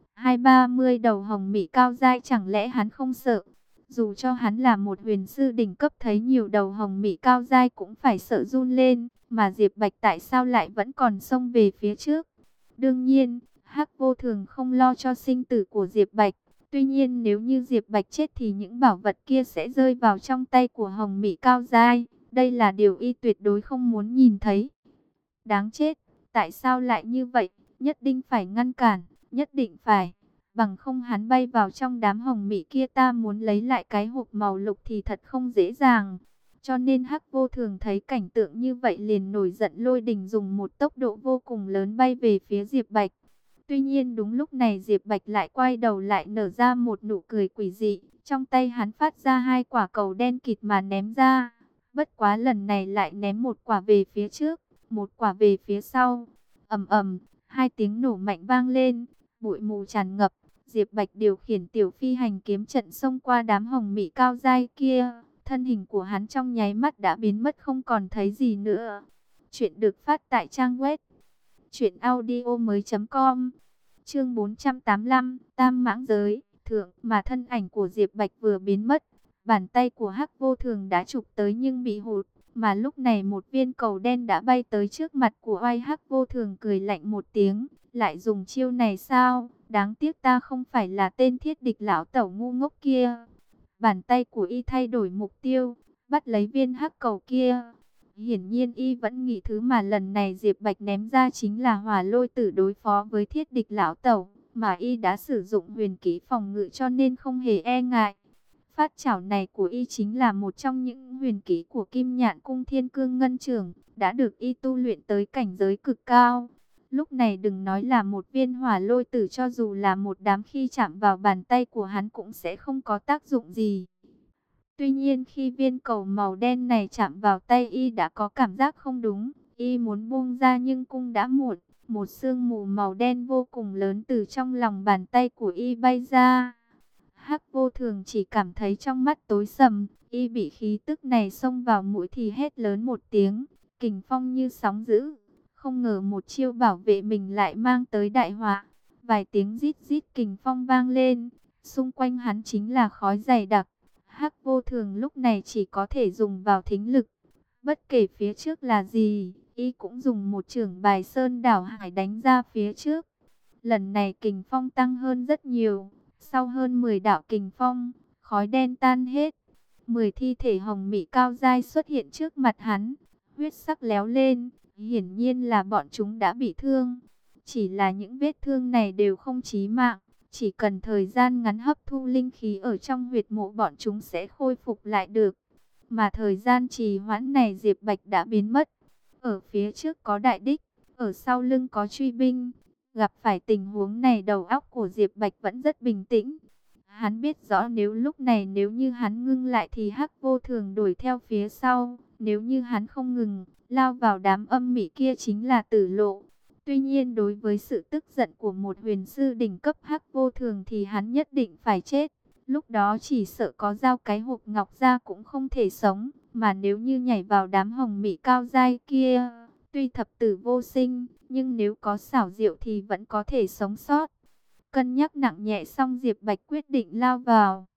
2-30 đầu hồng mỹ cao giai chẳng lẽ hắn không sợ? Dù cho hắn là một huyền sư đỉnh cấp thấy nhiều đầu hồng mỹ cao giai cũng phải sợ run lên. Mà Diệp Bạch tại sao lại vẫn còn xông về phía trước? Đương nhiên, Hắc Vô Thường không lo cho sinh tử của Diệp Bạch. Tuy nhiên nếu như Diệp Bạch chết thì những bảo vật kia sẽ rơi vào trong tay của hồng mỹ cao giai. Đây là điều y tuyệt đối không muốn nhìn thấy. Đáng chết, tại sao lại như vậy? Nhất định phải ngăn cản, nhất định phải. Bằng không hắn bay vào trong đám hồng mỹ kia ta muốn lấy lại cái hộp màu lục thì thật không dễ dàng. Cho nên Hắc Vô Thường thấy cảnh tượng như vậy liền nổi giận lôi đình dùng một tốc độ vô cùng lớn bay về phía Diệp Bạch. Tuy nhiên đúng lúc này Diệp Bạch lại quay đầu lại nở ra một nụ cười quỷ dị. Trong tay hắn phát ra hai quả cầu đen kịt mà ném ra. Bất quá lần này lại ném một quả về phía trước, một quả về phía sau. Ầm ầm, hai tiếng nổ mạnh vang lên, bụi mù tràn ngập. Diệp Bạch điều khiển tiểu phi hành kiếm trận xông qua đám hồng mỹ cao giai kia. Thân hình của hắn trong nháy mắt đã biến mất không còn thấy gì nữa. Chuyện được phát tại trang web truyệnaudiomoi.com. Chương 485, Tam Mãng Giới, thượng mà thân ảnh của Diệp Bạch vừa biến mất. Bàn tay của Hắc Vô Thường đã chụp tới nhưng bị hụt, mà lúc này một viên cầu đen đã bay tới trước mặt của oai. Hắc Vô Thường cười lạnh một tiếng, lại dùng chiêu này sao? Đáng tiếc ta không phải là tên thiết địch lão tẩu ngu ngốc kia. Bàn tay của y thay đổi mục tiêu, bắt lấy viên hắc cầu kia. Hiển nhiên y vẫn nghĩ thứ mà lần này Diệp Bạch ném ra chính là hỏa lôi tử đối phó với thiết địch lão tẩu, mà y đã sử dụng huyền kỹ phòng ngự cho nên không hề e ngại. Phát chảo này của y chính là một trong những huyền kỹ của Kim Nhạn Cung Thiên Cương Ngân Trường, đã được y tu luyện tới cảnh giới cực cao. Lúc này đừng nói là một viên hỏa lôi tử, cho dù là một đám khi chạm vào bàn tay của hắn cũng sẽ không có tác dụng gì. Tuy nhiên khi viên cầu màu đen này chạm vào tay y đã có cảm giác không đúng, y muốn buông ra nhưng cũng đã muộn. Một sương mù màu đen vô cùng lớn từ trong lòng bàn tay của y bay ra. Hắc Vô Thường chỉ cảm thấy trong mắt tối sầm, y bị khí tức này xông vào mũi thì hét lớn một tiếng, kình phong như sóng dữ. Không ngờ một chiêu bảo vệ mình lại mang tới đại họa. Vài tiếng rít rít kình phong vang lên, xung quanh hắn chính là khói dày đặc. Hắc Vô Thường lúc này chỉ có thể dùng vào thính lực. Bất kể phía trước là gì, y cũng dùng một chưởng bài sơn đảo hải đánh ra phía trước. Lần này kình phong tăng hơn rất nhiều. Sau hơn 10 đạo kình phong, khói đen tan hết. 10 thi thể hồng mỹ cao giai xuất hiện trước mặt hắn. Huyết sắc léo lên, hiển nhiên là bọn chúng đã bị thương. Chỉ là những vết thương này đều không chí mạng. Chỉ cần thời gian ngắn hấp thu linh khí ở trong huyệt mộ bọn chúng sẽ khôi phục lại được. Mà thời gian trì hoãn này Diệp Bạch đã biến mất. Ở phía trước có đại đích, ở sau lưng có truy binh. Gặp phải tình huống này đầu óc của Diệp Bạch vẫn rất bình tĩnh. Hắn biết rõ nếu lúc này nếu như hắn ngưng lại thì Hắc Vô Thường đuổi theo phía sau. Nếu như hắn không ngừng, lao vào đám âm mị kia chính là tử lộ. Tuy nhiên đối với sự tức giận của một huyền sư đỉnh cấp Hắc Vô Thường thì hắn nhất định phải chết. Lúc đó chỉ sợ có giao cái hộp ngọc ra cũng không thể sống. Mà nếu như nhảy vào đám hồng mị cao giai kia, tuy thập tử vô sinh, nhưng nếu có xảo diệu thì vẫn có thể sống sót. Cân nhắc nặng nhẹ xong, Diệp Bạch quyết định lao vào.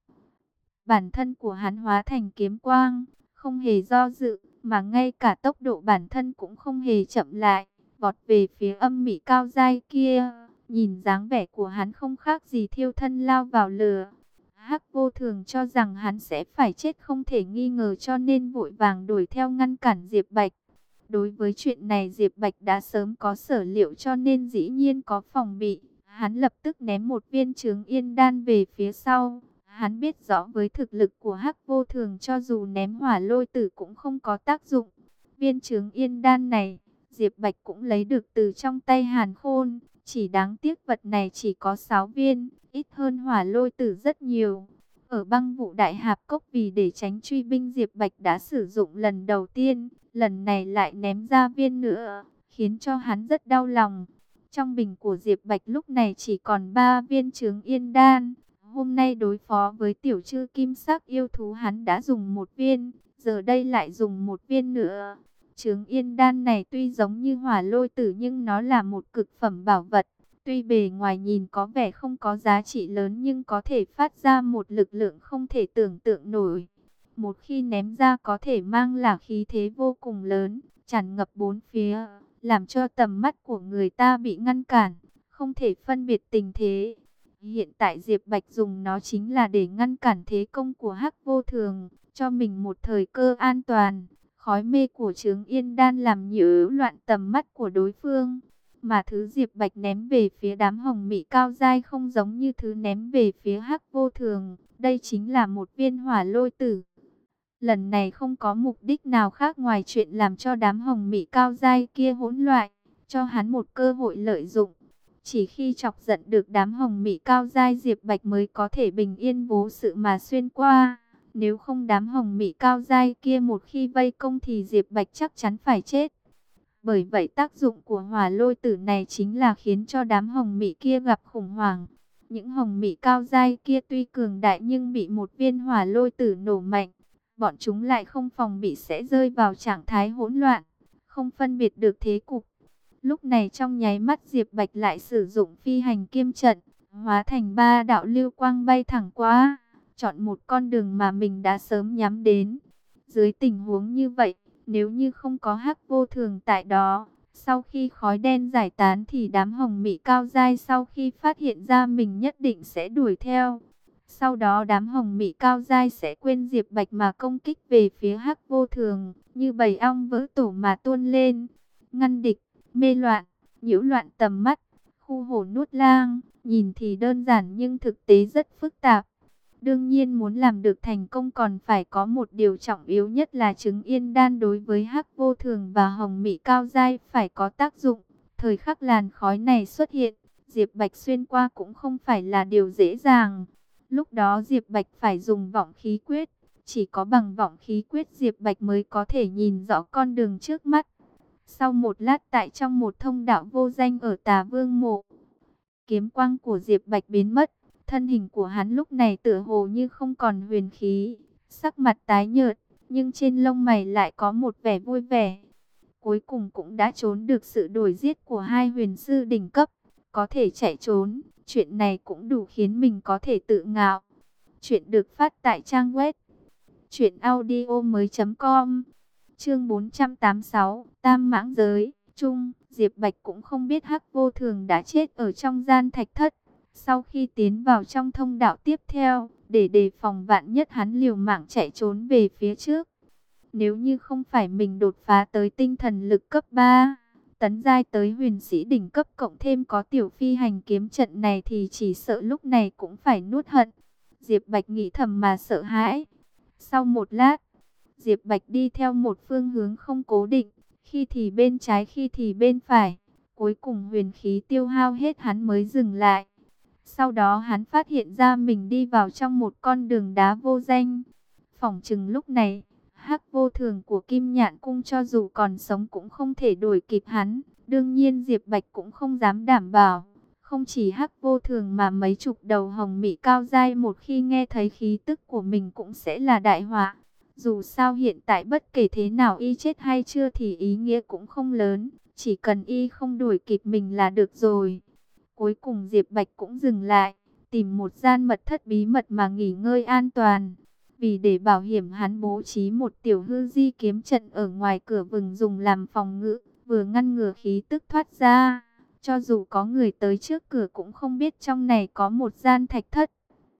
Bản thân của hắn hóa thành kiếm quang, không hề do dự, mà ngay cả tốc độ bản thân cũng không hề chậm lại, vọt về phía âm mị cao giai kia. Nhìn dáng vẻ của hắn không khác gì thiêu thân lao vào lửa. Hắc Vô Thường cho rằng hắn sẽ phải chết không thể nghi ngờ, cho nên vội vàng đuổi theo ngăn cản Diệp Bạch. Đối với chuyện này Diệp Bạch đã sớm có sở liệu, cho nên dĩ nhiên có phòng bị. Hắn lập tức ném một viên chướng yên đan về phía sau. Hắn biết rõ với thực lực của Hắc Vô Thường, cho dù ném hỏa lôi tử cũng không có tác dụng. Viên chướng yên đan này, Diệp Bạch cũng lấy được từ trong tay Hàn Khôn. Chỉ đáng tiếc vật này chỉ có 6 viên, ít hơn hỏa lôi tử rất nhiều. Ở Băng Vụ Đại Hạp Cốc, vì để tránh truy binh, Diệp Bạch đã sử dụng lần đầu tiên, lần này lại ném ra viên nữa, khiến cho hắn rất đau lòng. Trong bình của Diệp Bạch lúc này chỉ còn 3 viên chướng yên đan. Hôm nay đối phó với tiểu trư kim sắc yêu thú, hắn đã dùng 1 viên, giờ đây lại dùng 1 viên nữa. Chướng yên đan này tuy giống như hỏa lôi tử nhưng nó là một cực phẩm bảo vật. Tuy bề ngoài nhìn có vẻ không có giá trị lớn nhưng có thể phát ra một lực lượng không thể tưởng tượng nổi. Một khi ném ra có thể mang là khí thế vô cùng lớn, tràn ngập bốn phía, làm cho tầm mắt của người ta bị ngăn cản, không thể phân biệt tình thế. Hiện tại Diệp Bạch dùng nó chính là để ngăn cản thế công của Hắc Vô Thường, cho mình một thời cơ an toàn. Khói mê của chướng yên đan làm nhiễu loạn tầm mắt của đối phương. Mà thứ Diệp Bạch ném về phía đám hồng mị cao giai không giống như thứ ném về phía Hắc Vô Thường. Đây chính là một viên hỏa lôi tử. Lần này không có mục đích nào khác ngoài chuyện làm cho đám hồng mị cao giai kia hỗn loạn, cho hắn một cơ hội lợi dụng. Chỉ khi chọc giận được đám hồng mị cao giai, Diệp Bạch mới có thể bình yên vô sự mà xuyên qua. Nếu không đám hồng mị cao giai kia một khi vây công thì Diệp Bạch chắc chắn phải chết. Bởi vậy tác dụng của hỏa lôi tử này chính là khiến cho đám hồng mị kia gặp khủng hoảng. Những hồng mị cao giai kia tuy cường đại nhưng bị một viên hỏa lôi tử nổ mạnh, bọn chúng lại không phòng bị sẽ rơi vào trạng thái hỗn loạn, không phân biệt được thế cục. Lúc này trong nháy mắt Diệp Bạch lại sử dụng phi hành kiêm trận, hóa thành 3 đạo lưu quang bay thẳng qua, chọn một con đường mà mình đã sớm nhắm đến. Dưới tình huống như vậy, nếu như không có Hắc Vô Thường tại đó, sau khi khói đen giải tán thì đám hồng mị cao giai sau khi phát hiện ra mình nhất định sẽ đuổi theo. Sau đó đám hồng mị cao giai sẽ quên Diệp Bạch mà công kích về phía Hắc Vô Thường, như bầy ong vỡ tổ mà tuôn lên, ngăn địch, mê loạn, nhiễu loạn tầm mắt. Khu hổ nuốt lang, nhìn thì đơn giản nhưng thực tế rất phức tạp. Đương nhiên muốn làm được thành công còn phải có một điều trọng yếu nhất là trứng yên đan đối với Hắc Vô Thường và hồng mị cao giai phải có tác dụng. Thời khắc làn khói này xuất hiện, Diệp Bạch xuyên qua cũng không phải là điều dễ dàng. Lúc đó Diệp Bạch phải dùng vọng khí quyết, chỉ có bằng vọng khí quyết Diệp Bạch mới có thể nhìn rõ con đường trước mắt. Sau một lát tại trong một thông đạo vô danh ở Tà Vương Mộ, kiếm quang của Diệp Bạch biến mất. Thân hình của hắn lúc này tựa hồ như không còn huyền khí, sắc mặt tái nhợt, nhưng trên lông mày lại có một vẻ vui vẻ. Cuối cùng cũng đã trốn được sự đuổi giết của 2 huyền sư đỉnh cấp, có thể chạy trốn, chuyện này cũng đủ khiến mình có thể tự ngạo. Chuyện được phát tại trang web truyệnaudiomoi.com. Chương 486, Tam Mãng Giới. Chung, Diệp Bạch cũng không biết Hắc Vô Thường đã chết ở trong gian thạch thất. Sau khi tiến vào trong thông đạo tiếp theo, để đề phòng vạn nhất hắn liều mạng chạy trốn về phía trước. Nếu như không phải mình đột phá tới tinh thần lực cấp 3, tấn giai tới huyền sĩ đỉnh cấp cộng thêm có tiểu phi hành kiếm trận này thì chỉ sợ lúc này cũng phải nuốt hận. Diệp Bạch nghĩ thầm mà sợ hãi. Sau một lát, Diệp Bạch đi theo một phương hướng không cố định, khi thì bên trái khi thì bên phải. Cuối cùng huyền khí tiêu hao hết hắn mới dừng lại. Sau đó hắn phát hiện ra mình đi vào trong một con đường đá vô danh. Phỏng chừng lúc này, Hắc Vô Thường của Kim Nhạn Cung cho dù còn sống cũng không thể đuổi kịp hắn. Đương nhiên Diệp Bạch cũng không dám đảm bảo. Không chỉ Hắc Vô Thường mà mấy chục đầu hồng mị cao giai một khi nghe thấy khí tức của mình cũng sẽ là đại họa. Dù sao hiện tại bất kể thế nào y chết hay chưa thì ý nghĩa cũng không lớn, chỉ cần y không đuổi kịp mình là được rồi. Cuối cùng Diệp Bạch cũng dừng lại, tìm một gian mật thất bí mật mà nghỉ ngơi an toàn. Vì để bảo hiểm hắn bố trí một tiểu hư di kiếm trận ở ngoài cửa vừng dùng làm phòng ngự, vừa ngăn ngừa khí tức thoát ra. Cho dù có người tới trước cửa cũng không biết trong này có một gian thạch thất.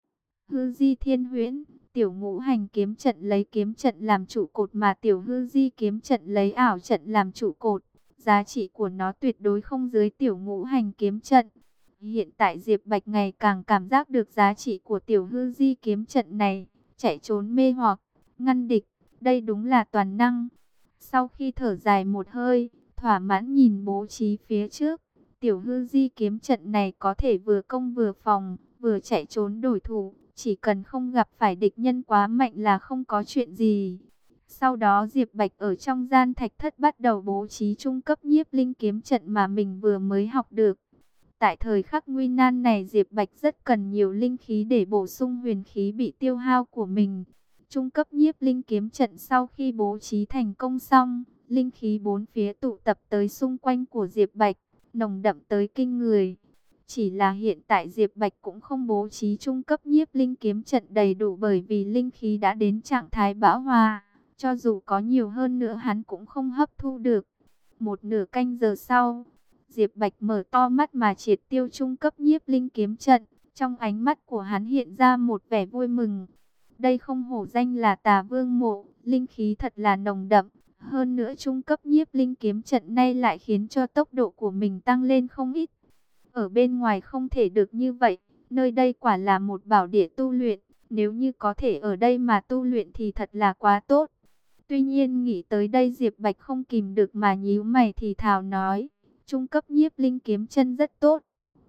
Hư di thiên huyễn, tiểu ngũ hành kiếm trận lấy kiếm trận làm trụ cột mà tiểu hư di kiếm trận lấy ảo trận làm trụ cột. Giá trị của nó tuyệt đối không dưới tiểu ngũ hành kiếm trận. Hiện tại Diệp Bạch ngày càng cảm giác được giá trị của tiểu hư di kiếm trận này. Chạy trốn mê hoặc, ngăn địch, đây đúng là toàn năng. Sau khi thở dài một hơi, thỏa mãn nhìn bố trí phía trước. Tiểu hư di kiếm trận này có thể vừa công vừa phòng, vừa chạy trốn đổi thủ. Chỉ cần không gặp phải địch nhân quá mạnh là không có chuyện gì. Sau đó Diệp Bạch ở trong gian thạch thất bắt đầu bố trí trung cấp nhiếp linh kiếm trận mà mình vừa mới học được. Tại thời khắc nguy nan này Diệp Bạch rất cần nhiều linh khí để bổ sung huyền khí bị tiêu hao của mình. Trung cấp nhiếp linh kiếm trận sau khi bố trí thành công xong, linh khí bốn phía tụ tập tới xung quanh của Diệp Bạch, nồng đậm tới kinh người. Chỉ là hiện tại Diệp Bạch cũng không bố trí trung cấp nhiếp linh kiếm trận đầy đủ bởi vì linh khí đã đến trạng thái bão hòa. Cho dù có nhiều hơn nữa hắn cũng không hấp thu được. Một nửa canh giờ sau, Diệp Bạch mở to mắt mà triệt tiêu trung cấp nhiếp linh kiếm trận. Trong ánh mắt của hắn hiện ra một vẻ vui mừng. Đây không hổ danh là Tà Vương Mộ, linh khí thật là nồng đậm. Hơn nữa trung cấp nhiếp linh kiếm trận này lại khiến cho tốc độ của mình tăng lên không ít. Ở bên ngoài không thể được như vậy, nơi đây quả là một bảo địa tu luyện. Nếu như có thể ở đây mà tu luyện thì thật là quá tốt. Tuy nhiên nghĩ tới đây Diệp Bạch không kìm được mà nhíu mày thì thào nói. Trung cấp nhiếp linh kiếm chân rất tốt.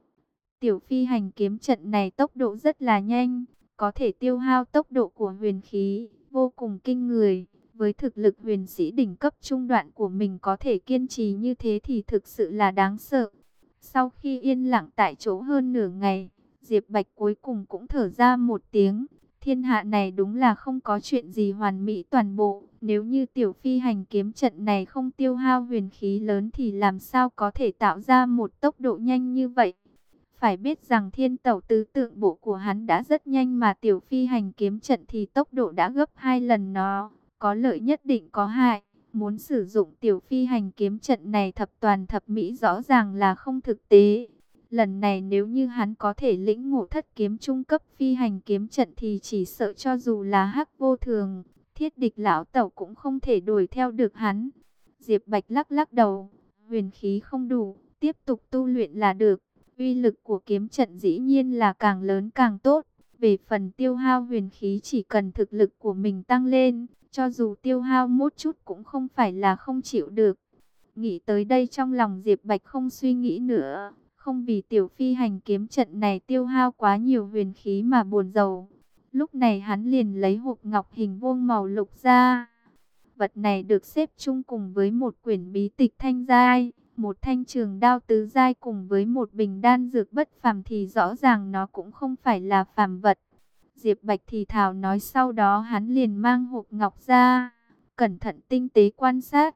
Tiểu phi hành kiếm trận này tốc độ rất là nhanh, có thể tiêu hao tốc độ của huyền khí, vô cùng kinh người. Với thực lực huyền sĩ đỉnh cấp trung đoạn của mình có thể kiên trì như thế thì thực sự là đáng sợ. Sau khi yên lặng tại chỗ hơn nửa ngày, Diệp Bạch cuối cùng cũng thở ra một tiếng. Thiên hạ này đúng là không có chuyện gì hoàn mỹ toàn bộ. Nếu như tiểu phi hành kiếm trận này không tiêu hao huyền khí lớn thì làm sao có thể tạo ra một tốc độ nhanh như vậy. Phải biết rằng thiên tẩu tứ tượng bộ của hắn đã rất nhanh mà tiểu phi hành kiếm trận thì tốc độ đã gấp 2 lần nó. Có lợi nhất định có hại. Muốn sử dụng tiểu phi hành kiếm trận này thập toàn thập mỹ rõ ràng là không thực tế. Lần này nếu như hắn có thể lĩnh ngộ thất kiếm trung cấp phi hành kiếm trận thì chỉ sợ cho dù là hắc vô thường, thiết địch lão tẩu cũng không thể đuổi theo được hắn. Diệp Bạch lắc lắc đầu, huyền khí không đủ, tiếp tục tu luyện là được. Uy lực của kiếm trận dĩ nhiên là càng lớn càng tốt. Về phần tiêu hao huyền khí chỉ cần thực lực của mình tăng lên, cho dù tiêu hao một chút cũng không phải là không chịu được. Nghĩ tới đây trong lòng Diệp Bạch không suy nghĩ nữa. Không vì tiểu phi hành kiếm trận này tiêu hao quá nhiều huyền khí mà buồn rầu. Lúc này hắn liền lấy hộp ngọc hình vuông màu lục ra. Vật này được xếp chung cùng với một quyển bí tịch thanh giai, một thanh trường đao tứ giai cùng với một bình đan dược bất phàm thì rõ ràng nó cũng không phải là phàm vật. Diệp Bạch thì thào nói, sau đó hắn liền mang hộp ngọc ra, cẩn thận tinh tế quan sát.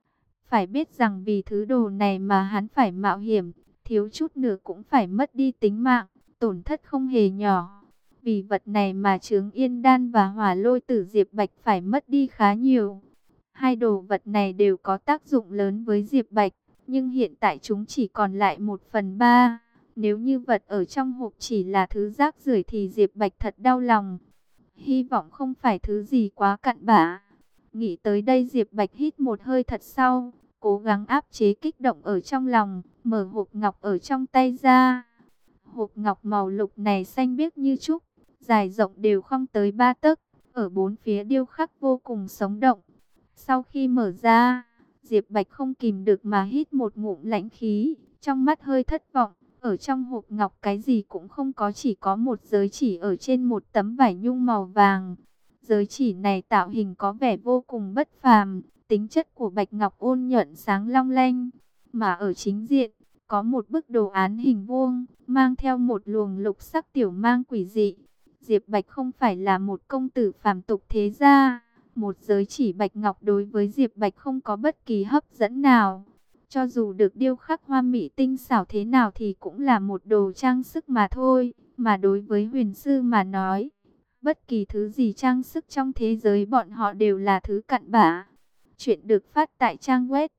Phải biết rằng vì thứ đồ này mà hắn phải mạo hiểm, thiếu chút nữa cũng phải mất đi tính mạng, tổn thất không hề nhỏ. Vì vật này mà Chướng Yên Đan và Hỏa Lôi Tử Diệp Bạch phải mất đi khá nhiều. Hai đồ vật này đều có tác dụng lớn với Diệp Bạch, nhưng hiện tại chúng chỉ còn lại 1/3. Nếu như vật ở trong hộp chỉ là thứ rác rưởi thì Diệp Bạch thật đau lòng. Hy vọng không phải thứ gì quá cặn bã. Nghĩ tới đây Diệp Bạch hít một hơi thật sâu, cố gắng áp chế kích động ở trong lòng, mở hộp ngọc ở trong tay ra. Hộp ngọc màu lục này xanh biếc như trúc, dài rộng đều không tới 3 tấc, ở bốn phía điêu khắc vô cùng sống động. Sau khi mở ra, Diệp Bạch không kìm được mà hít một ngụm lãnh khí, trong mắt hơi thất vọng. Ở trong hộp ngọc cái gì cũng không có, chỉ có một giới chỉ ở trên một tấm vải nhung màu vàng. Giới chỉ này tạo hình có vẻ vô cùng bất phàm, tính chất của bạch ngọc ôn nhuận sáng long lanh. Mà ở chính diện, có một bức đồ án hình vuông, mang theo một luồng lục sắc tiểu mang quỷ dị. Diệp Bạch không phải là một công tử phàm tục thế gia, Một giới chỉ bạch ngọc đối với Diệp Bạch không có bất kỳ hấp dẫn nào. Cho dù được điêu khắc hoa mỹ tinh xảo thế nào thì cũng là một đồ trang sức mà thôi. Mà đối với huyền sư mà nói, bất kỳ thứ gì trang sức trong thế giới bọn họ đều là thứ cặn bã. Chuyện được phát tại trang web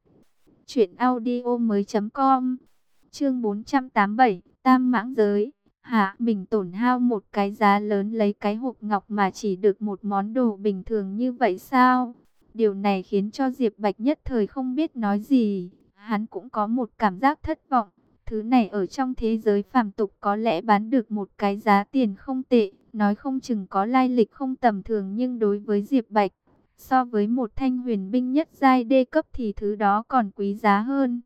truyệnaudiomoi.com. Chương 487, Tam Mãng Giới. Hạ mình tổn hao một cái giá lớn lấy cái hộp ngọc mà chỉ được một món đồ bình thường như vậy sao? Điều này khiến cho Diệp Bạch nhất thời không biết nói gì. Hắn cũng có một cảm giác thất vọng. Thứ này ở trong thế giới phàm tục có lẽ bán được một cái giá tiền không tệ, nói không chừng có lai lịch không tầm thường, nhưng đối với Diệp Bạch, so với một thanh huyền binh nhất giai đê cấp thì thứ đó còn quý giá hơn.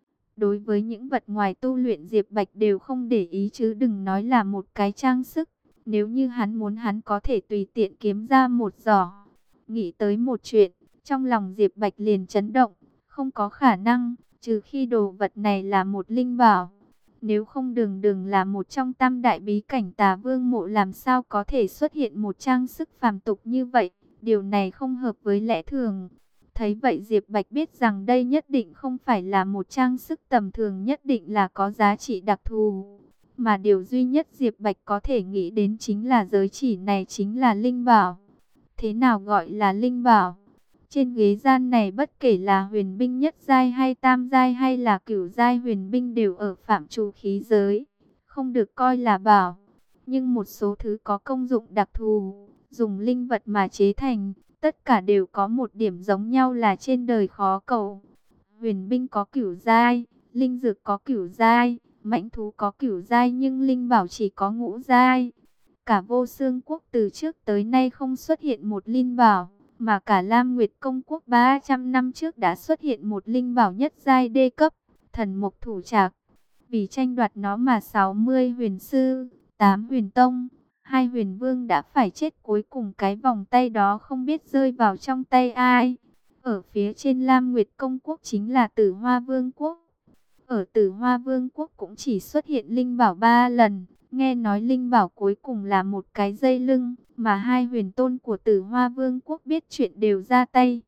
Đối với những vật ngoài tu luyện Diệp Bạch đều không để ý, chứ đừng nói là một cái trang sức. Nếu như hắn muốn hắn có thể tùy tiện kiếm ra một giỏ. Nghĩ tới một chuyện, trong lòng Diệp Bạch liền chấn động. Không có khả năng, trừ khi đồ vật này là một linh bảo. Nếu không đường đường là một trong tam đại bí cảnh Tà Vương mộ làm sao có thể xuất hiện một trang sức phàm tục như vậy. Điều này không hợp với lẽ thường. Thấy vậy Diệp Bạch biết rằng đây nhất định không phải là một trang sức tầm thường, nhất định là có giá trị đặc thù. Mà điều duy nhất Diệp Bạch có thể nghĩ đến chính là giới chỉ này chính là linh bảo. Thế nào gọi là linh bảo? Trên ghế gian này bất kể là huyền binh nhất giai hay tam giai hay là cửu giai huyền binh đều ở phạm trù khí giới, không được coi là bảo. Nhưng một số thứ có công dụng đặc thù, dùng linh vật mà chế thành, tất cả đều có một điểm giống nhau là trên đời khó cầu. Huyền binh có cửu giai, linh dược có cửu giai, mãnh thú có cửu giai, nhưng linh bảo chỉ có ngũ giai. Cả Vô Xương Quốc từ trước tới nay không xuất hiện một linh bảo, mà cả Lam Nguyệt Công Quốc 300 năm trước đã xuất hiện một linh bảo nhất giai đê cấp, Thần Mộc Thủ Trạc. Vì tranh đoạt nó mà 60 huyền sư, 8 huyền tông, 2 huyền vương đã phải chết, cuối cùng cái vòng tay đó không biết rơi vào trong tay ai. Ở phía trên Lam Nguyệt Công Quốc chính là Tử Hoa Vương Quốc. Ở Tử Hoa Vương Quốc cũng chỉ xuất hiện linh bảo 3 lần. Nghe nói linh bảo cuối cùng là một cái dây lưng, mà 2 huyền tôn của Tử Hoa Vương Quốc biết chuyện đều ra tay.